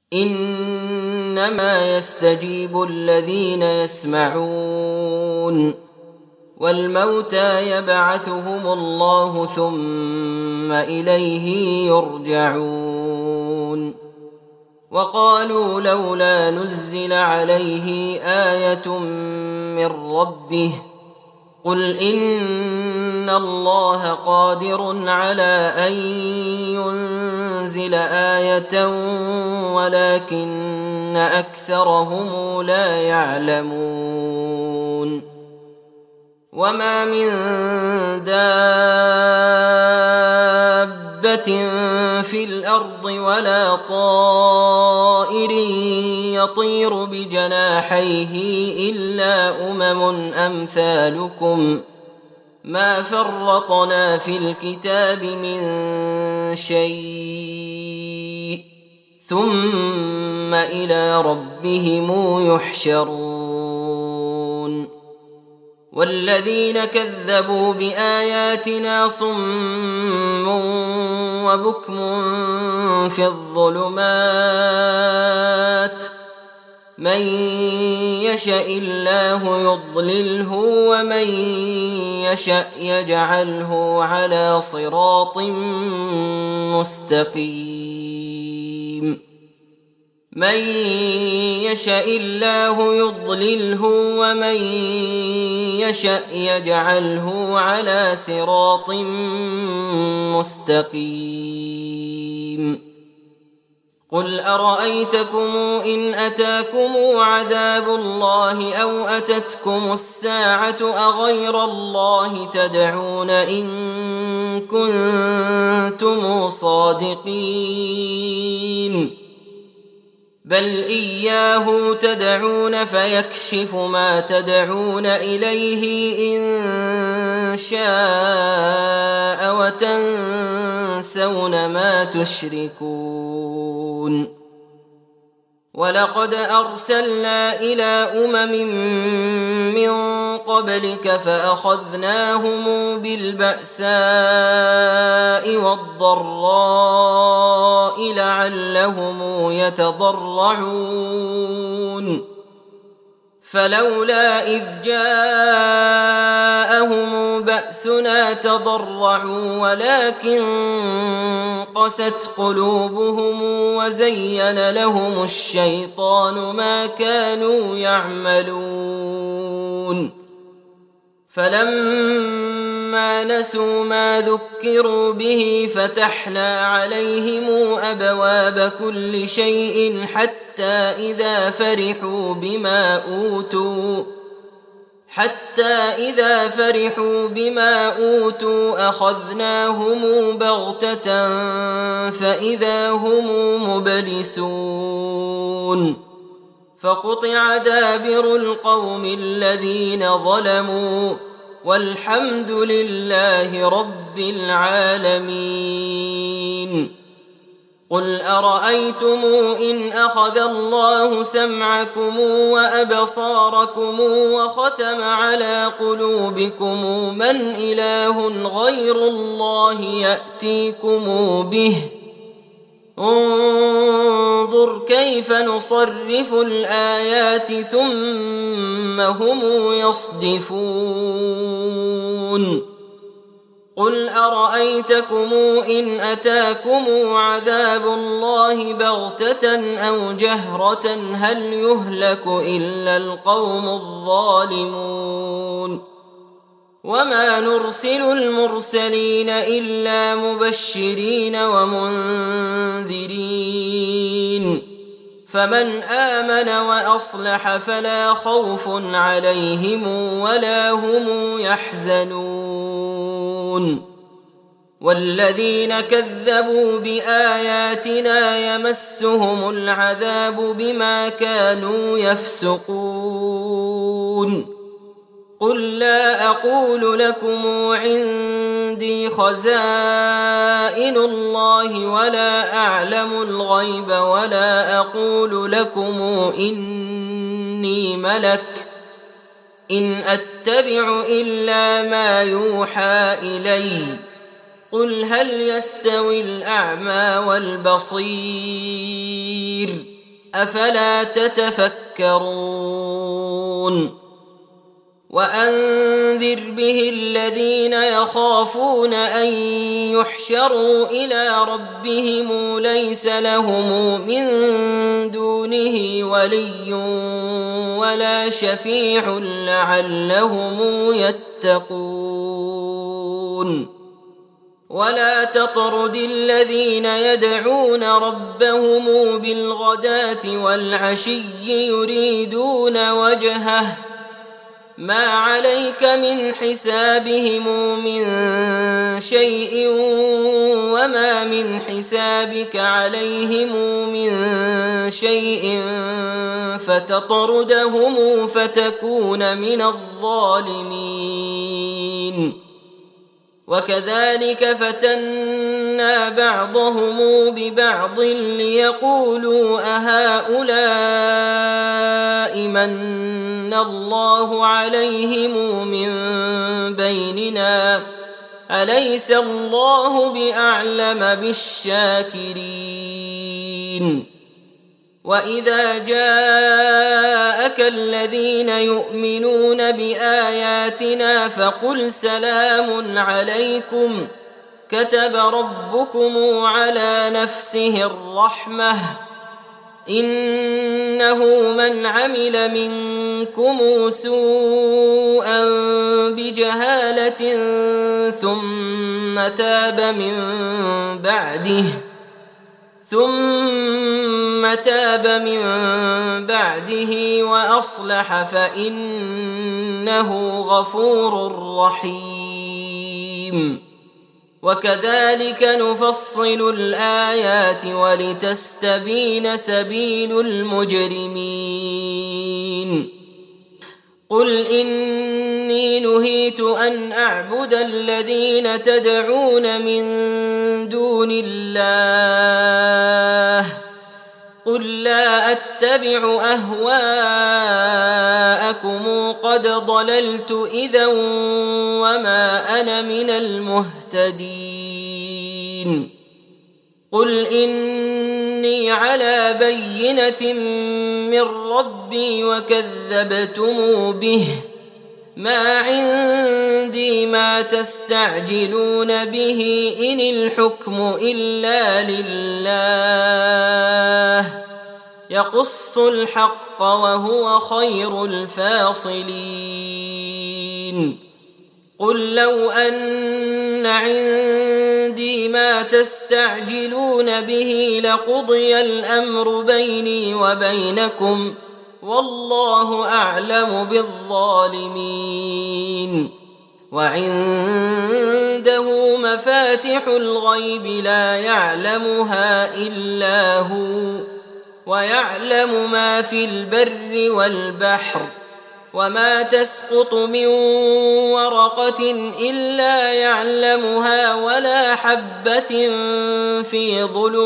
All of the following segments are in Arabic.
إنما يستجيب الذين يسمعون والموتى يبعثهم الله ثم إليه يرجعون وقالوا لولا نزل عليه آية من ربه قل إن الله قادر على أن ينزل آية ولكن أكثرهم لا يعلمون وما من دابة في الأرض ولا طائر يطير بجناحيه إلا أمثالكم ما فرطنا في الكتاب من شيء ثم إلى ربهم يحشرون والذين كذبوا بآياتنا صم وبكم في الظلمات من يشاء الله يضلله ومن يشاء يجعله على صراط مستقيم من يشاء الله يضلله ومن يشاء يجعله على صراط مستقيم قل أرأيتكم إن أتاكم عذاب الله أو أتتكم الساعة أغير الله تدعون إن كنتم صادقين بل إياه تدعون فيكشف ما تدعون إليه إن شاء وتنسون ما تشركون ولقد أرسلنا إلى من قبلك فأخذناهم بالبأساء والضراء لعلهم يتضرعون فلولا إذ جاءهم بأسنا تضرعوا ولكن قست قلوبهم وزين لهم الشيطان ما كانوا يعملون فلما نسوا ما ذكروا به فتحنا عليهم أبواب كل شيء حتى إذا فرحوا بما أوتوا أخذناهم بغتة فإذا هم مبلسون فقطع دابر القوم الذين ظلموا والحمد لله رب العالمين قل أرأيتم إن أخذ الله سمعكم وأبصاركم وختم على قلوبكم من إله غير الله يأتيكم به انظر كيف نصرف الآيات ثم هم يصدفون قل أرأيتكم إن أتاكم عذاب الله بغتة أو جهرة هل يهلك إلا القوم الظالمون وما نرسل المرسلين إلا مبشرين ومنذرين فمن آمن وأصلح فلا خوف عليهم ولا هم يحزنون والذين كذبوا بآياتنا يمسهم العذاب بما كانوا يفسقون قل لا أقول لكم عندي خزائن الله ولا أعلم الغيب ولا أقول لكم إني ملك إن أتبع إلا ما يوحى إلي قل هل يستوي الأعمى والبصير أفلا تتفكرون وأنذر به الذين يخافون أن يحشروا إلى ربهم ليس لهم من دونه ولي ولا شفيع لعلهم يتقون ولا تطرد الذين يدعون ربهم بالغداة والعشي يريدون وجهه ما عليك من حسابهم من شيء وما من حسابك عليهم من شيء فتطردهم فتكون من الظالمين وكذلك فتنا بعضهم ببعض ليقولوا أهؤلاء من الله عليهم من بيننا أليس الله بأعلم بالشاكرين وإذا جاءك الذين يؤمنون بآياتنا فقل سلام عليكم كتب ربكم على نفسه الرحمة إنه من عمل منكم سوءا بجهالة ثم تاب من بعده وأصلح فإنه غفور رحيم وكذلك نفصل الآيات ولتستبين سبيل المجرمين قل إني نهيت أن أعبد الذين تدعون من دون الله قل لا أتبع أهواءكم قد ضللت إذا وما أنا من المهتدين قل إني على بينة من ربي وكذبتم به ما عندي ما تستعجلون به إن الحكم إلا لله يقص الحق وهو خير الفاصلين قل لو أن عندي ما تستعجلون به لقضي الأمر بيني وبينكم والله أعلم بالظالمين وعنده مفاتح الغيب لا يعلمها إلا هو ويعلم ما في البر والبحر وما تسقط من ورقة إلا يعلمها ولا حبة في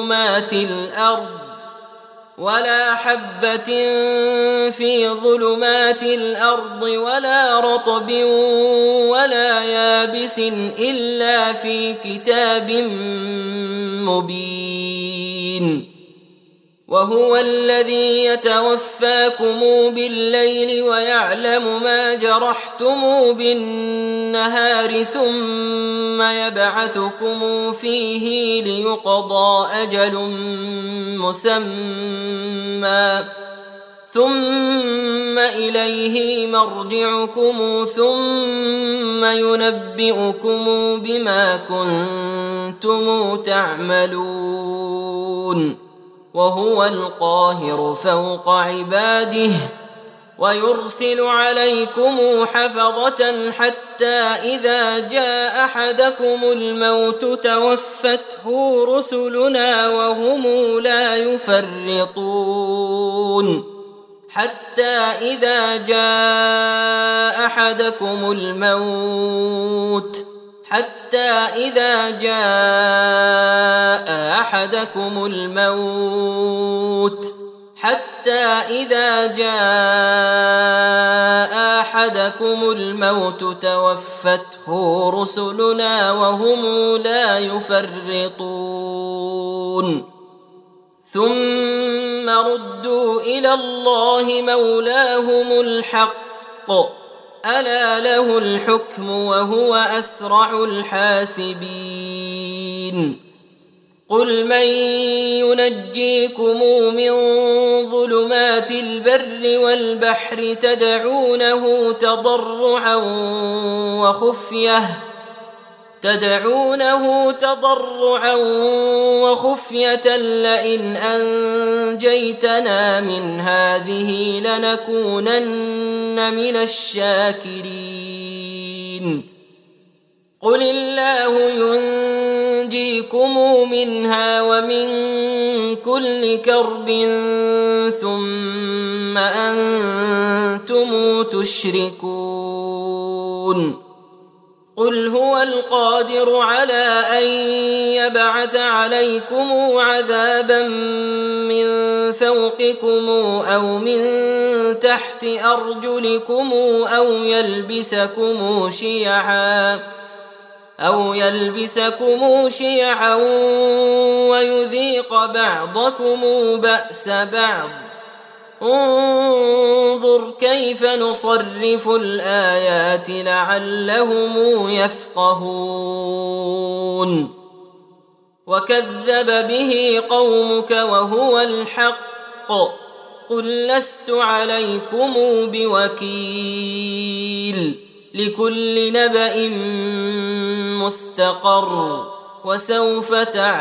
ظلمات الأرض ولا رطب ولا يابس إلا في كتاب مبين وهو الذي يتوفاكم بالليل ويعلم ما جرحتم بالنهار ثم يبعثكم فيه ليقضى أجل مسمى ثم إليه مرجعكم ثم ينبئكم بما كنتم تعملون وهو القاهر فوق عباده ويرسل عليكم حفظة حتى إذا جاء أحدكم الموت توفته رسلنا وهم لا يفرطون حتى إذا جاء أحدكم الموت توفته رسلنا وهم لا يفرطون ثم ردوا إلى الله مولاهم الحق ألا له الحكم وهو أسرع الحاسبين قل من ينجيكم من ظلمات البر والبحر تدعونه تضرعا وخفية لئن أنجيتنا من هذه لنكونن من الشاكرين قل الله ينجيكم منها ومن كل كرب ثم أنتم تشركون قل هو القادر على أن يبعث عليكم عذابا من فوقكم أو من تحت أرجلكم أو يلبسكم شيعا ويذيق بعضكم بأس بعض انظر كيف نصرف الآيات لعلهم يفقهون وكذب به قومك وهو الحق قل لست عليكم بوكيل لكل نبأ مستقر وسوف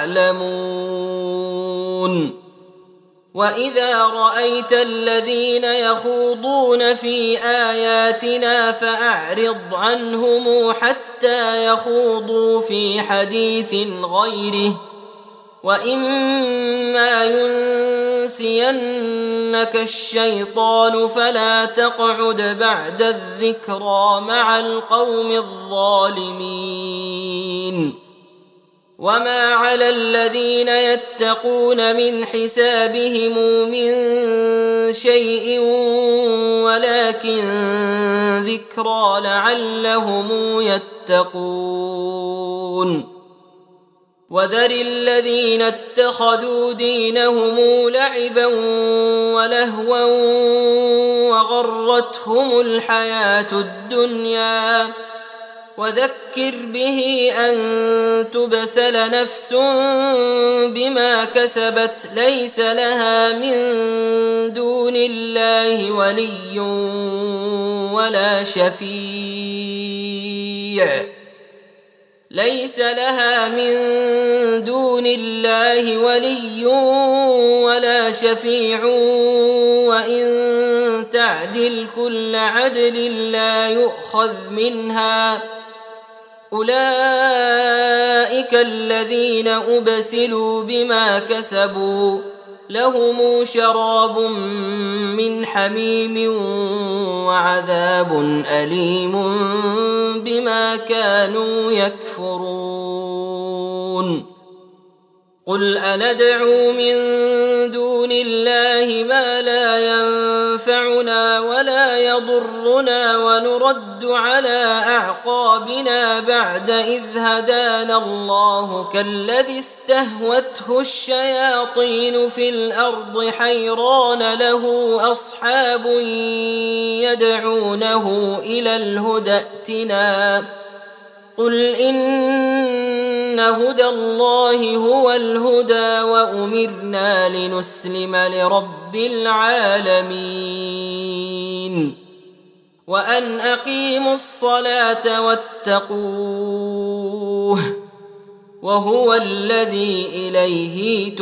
تعلمون وإذا رأيت الذين يخوضون في آياتنا فأعرض عنهم حتى يخوضوا في حديث غيره وإما ينسينك الشيطان فلا تقعد بعد الذكرى مع القوم الظالمين وما على الذين يتقون من حسابهم من شيء ولكن ذكرى لعلهم يتقون وذر الذين اتخذوا دينهم لعبا ولهوا وغرتهم الحياة الدنيا وذكر به أن تبسل نفس بما كسبت ليس لها من دون الله ولي ولا شفيع وإن تعدل كل عدل لا يؤخذ منها أولئك الذين أبسلوا بما كسبوا لهم شراب من حميم وعذاب أليم بما كانوا يكفرون قل أندعو من دون الله ما لا ينفعنا ولا يضرنا ونرد على أعقابنا بعد إذ هدانا الله كالذي استهوته الشياطين في الأرض حيران له أصحاب يدعونه إلى الهدى ائتنا قل إن هدى الله هو الهدى وأمرنا لنسلم لرب العالمين وأن أقيموا الصلاة واتقوه وهو الذي إليه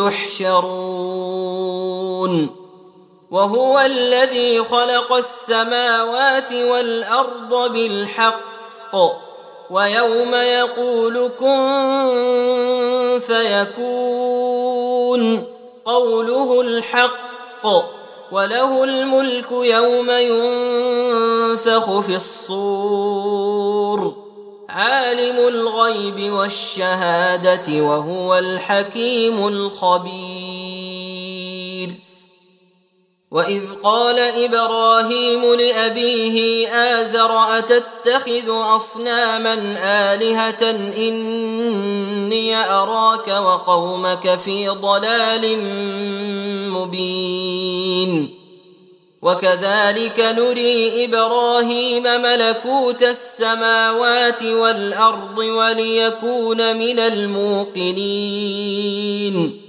تحشرون وهو الذي خلق السماوات والأرض بالحق ويوم يقول كن فيكون قوله الحق وله الملك يوم ينفخ في الصور عالم الغيب والشهادة وهو الحكيم الخبير وإذ قال إبراهيم لأبيه آزر أتتخذ أصناما آلهة إني أراك وقومك في ضلال مبين وكذلك نري إبراهيم ملكوت السماوات والأرض وليكون من الموقنين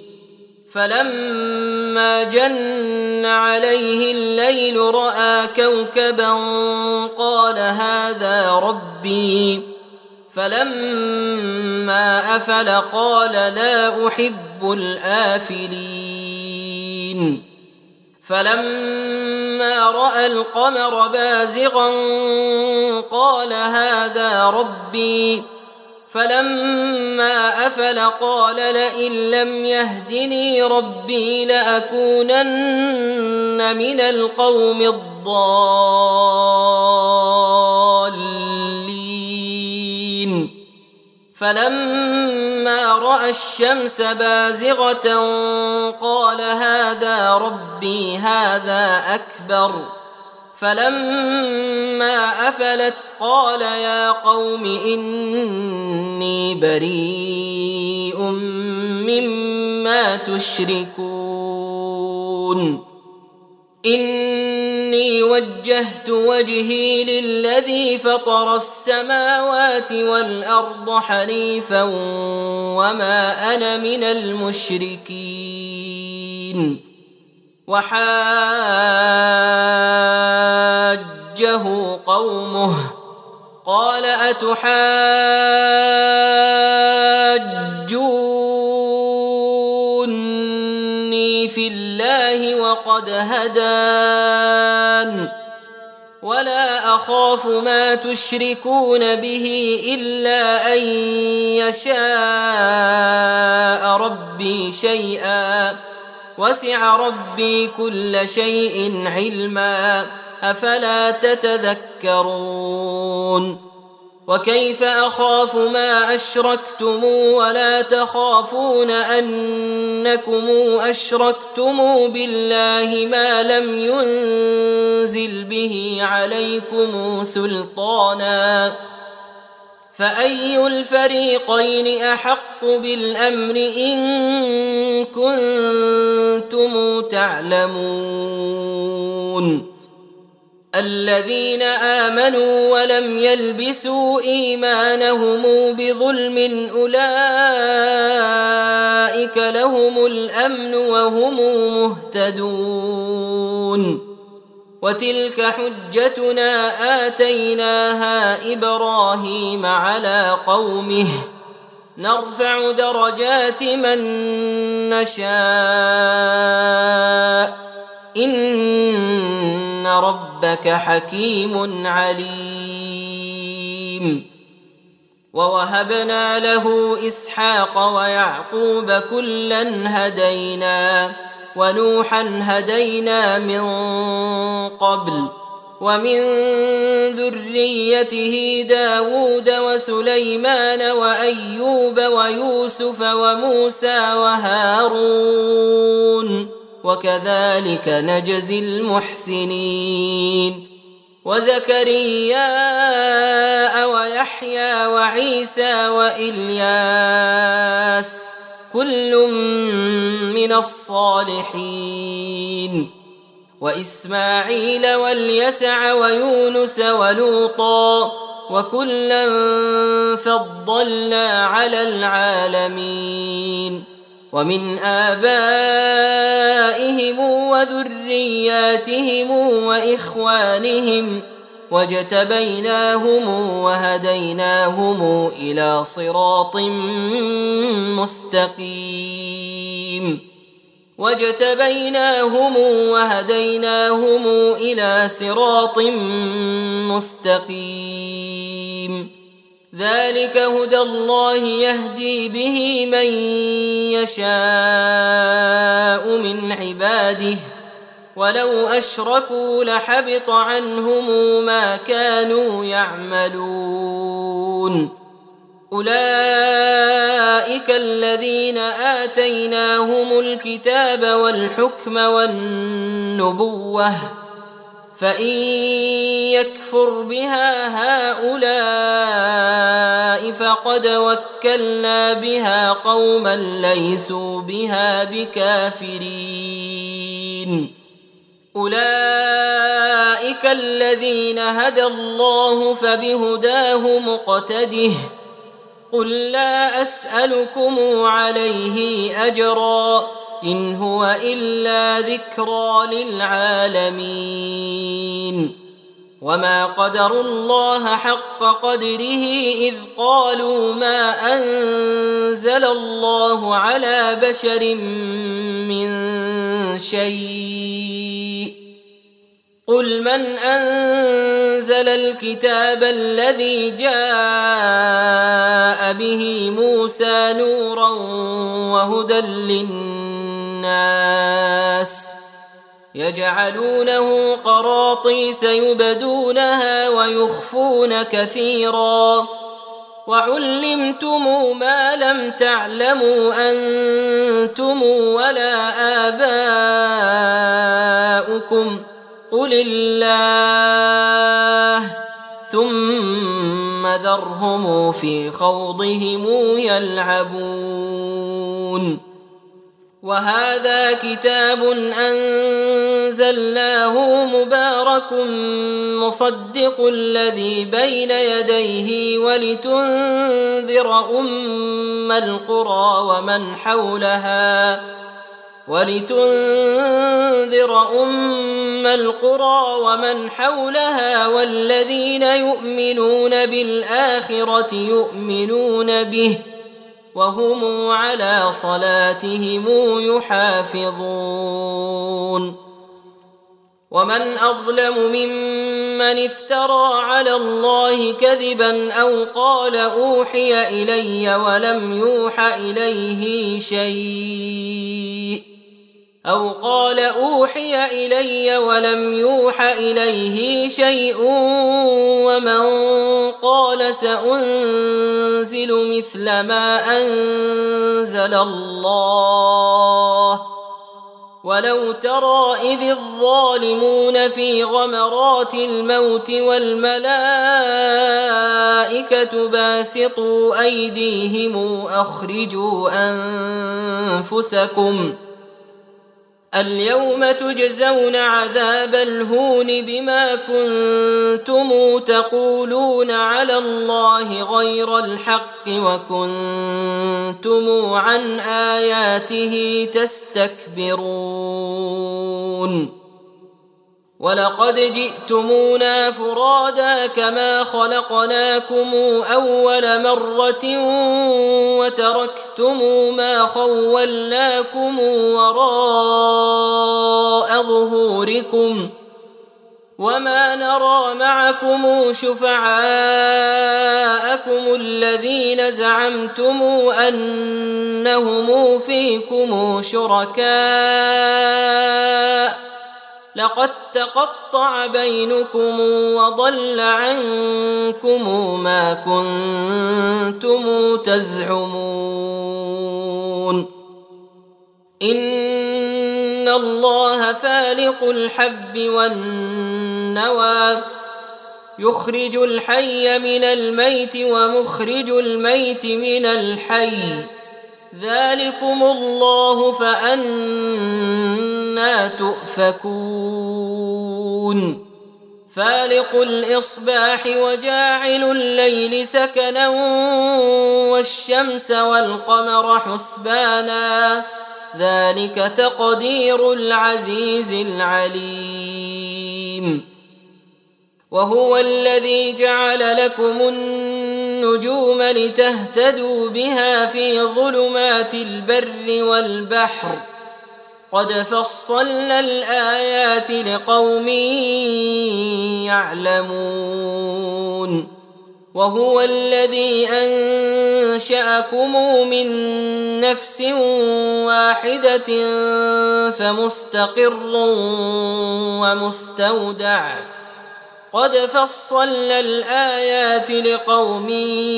فلما جن عليه الليل رأى كوكبا قال هذا ربي فلما أفل قال لا أحب الآفلين فلما رأى القمر بازغا قال هذا ربي فلما أفل قال لئن لم يهدني ربي لأكونن من القوم الضالين فلما رأى الشمس بازغة قال هذا ربي هذا أكبر فلما أفلت قال يا قوم إني بريء مما تشركون إني وجهت وجهي للذي فطر السماوات والأرض حنيفا وما أنا من المشركين وحاجه قومه قال أتحاجوني في الله وقد هدان ولا أخاف ما تشركون به إلا أن يشاء ربي شيئا وسع ربي كل شيء علما أفلا تتذكرون وكيف أخاف ما أشركتم ولا تخافون أنكم أشركتم بالله ما لم ينزل به عليكم سلطانا فأي الفريقين أحق بالأمر إن كنتم تعلمون الذين آمنوا ولم يلبسوا إيمانهم بظلم أولئك لهم الأمن وهم مهتدون وتلك حجتنا آتيناها إبراهيم على قومه نرفع درجات من نشاء إن ربك حكيم عليم ووهبنا له إسحاق ويعقوب كلا هدينا ونوحا هدينا من قبل ومن ذريته داود وسليمان وأيوب ويوسف وموسى وهارون وكذلك نجزي المحسنين وزكريا ويحيى وعيسى وإلياس كل من الصالحين وإسماعيل واليسع ويونس ولوطا وكلا فضلنا على العالمين ومن آبائهم وذرياتهم وإخوانهم واجتبيناهم وهديناهم إلى صراط مستقيم ذلك هدى الله يهدي به من يشاء من عباده ولو أشركوا لحبط عنهم ما كانوا يعملون أولئك الذين آتيناهم الكتاب والحكم والنبوة فإن يكفر بها هؤلاء فقد وكلنا بها قوما ليسوا بها بكافرين أولئك الذين هدى الله فبهداه مقتده قل لا أسألكم عليه أجرا إن هو إلا ذكرى للعالمين وما قدروا الله حق قدره إذ قالوا ما أنزل الله على بشر من شيء قل من أنزل الكتاب الذي جاء به موسى نورا وهدى للناس يجعلونه قراطيس يبدونها ويخفون كثيرا وعلمتم ما لم تعلموا أنتم ولا آباؤكم قل الله ثم ذرهم في خوضهم يلعبون وهذا كتاب أنزلناه مبارك مصدق الذي بين يديه ولتنذر أم القرى ومن حولها والذين يؤمنون بالآخرة يؤمنون به وهم على صلاتهم يحافظون ومن أظلم ممن افترى على الله كذبا أو قال أوحي إلي ولم يوح إليه شيء ومن قال سأنزل مثل ما أنزل الله ولو ترى إذ الظالمون في غمرات الموت والملائكة باسطوا أيديهم أخرجوا أنفسكم اليوم تجزون عذاب الهون بما كنتم تقولون على الله غير الحق وكنتم عن آياته تستكبرون ولقد جئتمونا فرادا كما خلقناكم أول مرة وتركتم ما خولناكم وراء ظهوركم وما نرى معكم شفعاءكم الذين زعمتم أنهم فيكم شركاء لقد تقطع بينكم وضل عنكم ما كنتم تزعمون إن الله فالق الحب والنوى يخرج الحي من الميت ومخرج الميت من الحي ذلكم الله فأنى تؤفكون فالق الإصباح وجاعل الليل سكنا والشمس والقمر حسبانا ذلك تقدير العزيز العليم وهو الذي جعل لكم النجوم لتهتدوا بها في ظلمات البر والبحر قد فصلنا الآيات لقوم يعلمون وهو الذي أنشأكم من نفس واحدة فمستقر ومستودع قد فصلنا الآيات لقوم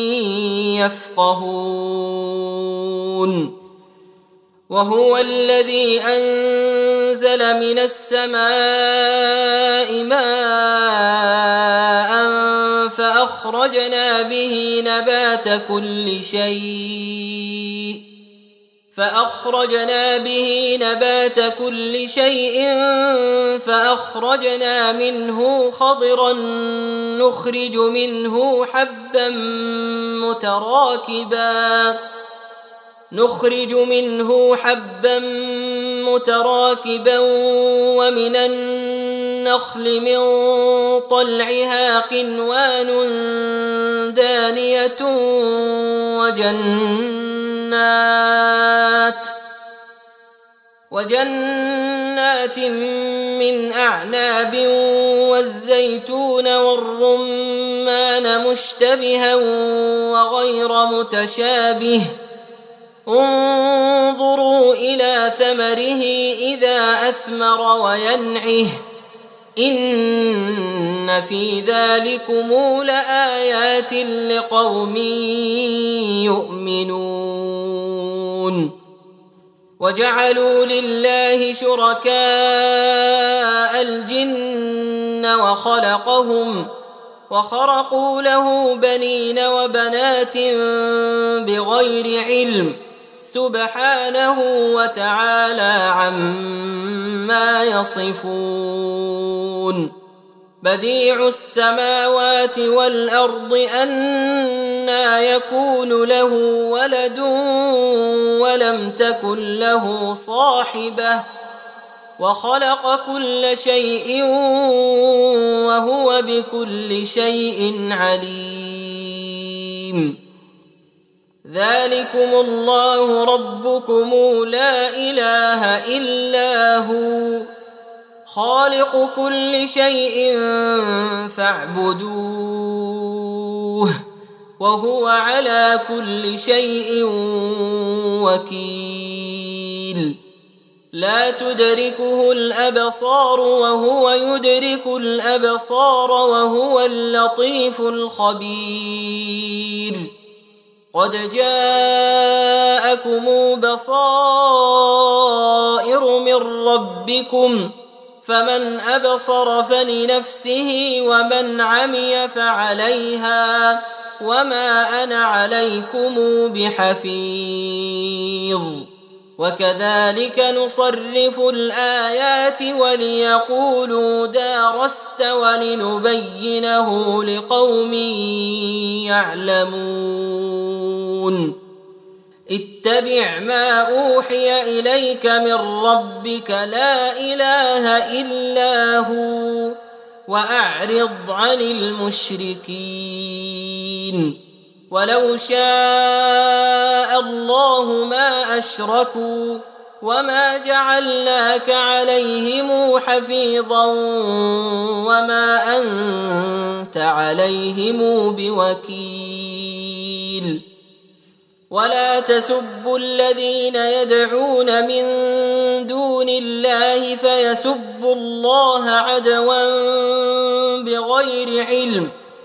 يفقهون وهو الذي أنزل من السماء ماء فأخرجنا به نبات كل شيء فأخرجنا منه خضرا نخرج منه حبا متراكبا ومن النخل من طلعها قنوان دانية وجنات من أعناب والزيتون والرمان مشتبها وغير متشابه انظروا إلى ثمره إذا أثمر وينعه إن في ذلكم لآيات لقوم يؤمنون وجعلوا لله شركاء الجن وخرقوا له بنين وبنات بغير علم سبحانه وتعالى عما يصفون بديع السماوات والأرض أنى يكون له ولد ولم تكن له صاحبة وخلق كل شيء وهو بكل شيء عليم ذلكم الله ربكم لا إله إلا هو خالق كل شيء فاعبدوه وهو على كل شيء وكيل لا تدركه الأبصار وهو يدرك الأبصار وهو اللطيف الخبير قد جاءكم بصائر من ربكم فمن أبصر فلنفسه ومن عمي فعليها وما أنا عليكم بحفيظ وكذلك نصرف الآيات وليقولوا درست ولنبينه لقوم يعلمون اتبع ما أوحي إليك من ربك لا إله إلا هو وأعرض عن المشركين ولو شاء الله ما أشركوا وما جعلناك عليهم حفيظا وما أنت عليهم بوكيل ولا تسبوا الذين يدعون من دون الله فيسبوا الله عدوا بغير علم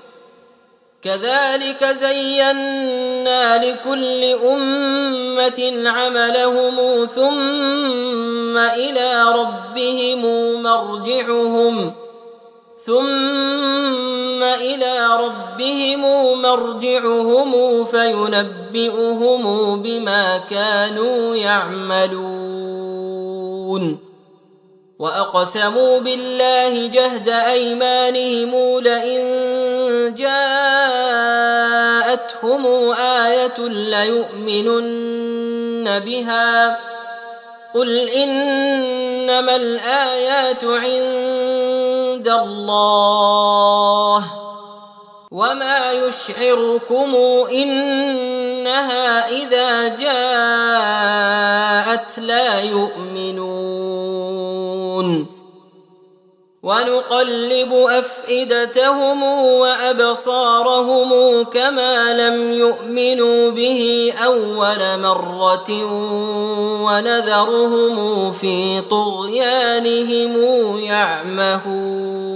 كذلك زينا لكل أمة عملهم ثم إلى ربهم مرجعهم فينبئهم بما كانوا يعملون وأقسموا بالله جهد أيمانهم لئن جاءتهم آية ليؤمنن بها قل إنما الآيات عند الله وما يشعركم إنها إذا جاءت لا يؤمنون ونقلب أفئدتهم وأبصارهم كما لم يؤمنوا به أول مرة ونذرهم في طغيانهم يعمهون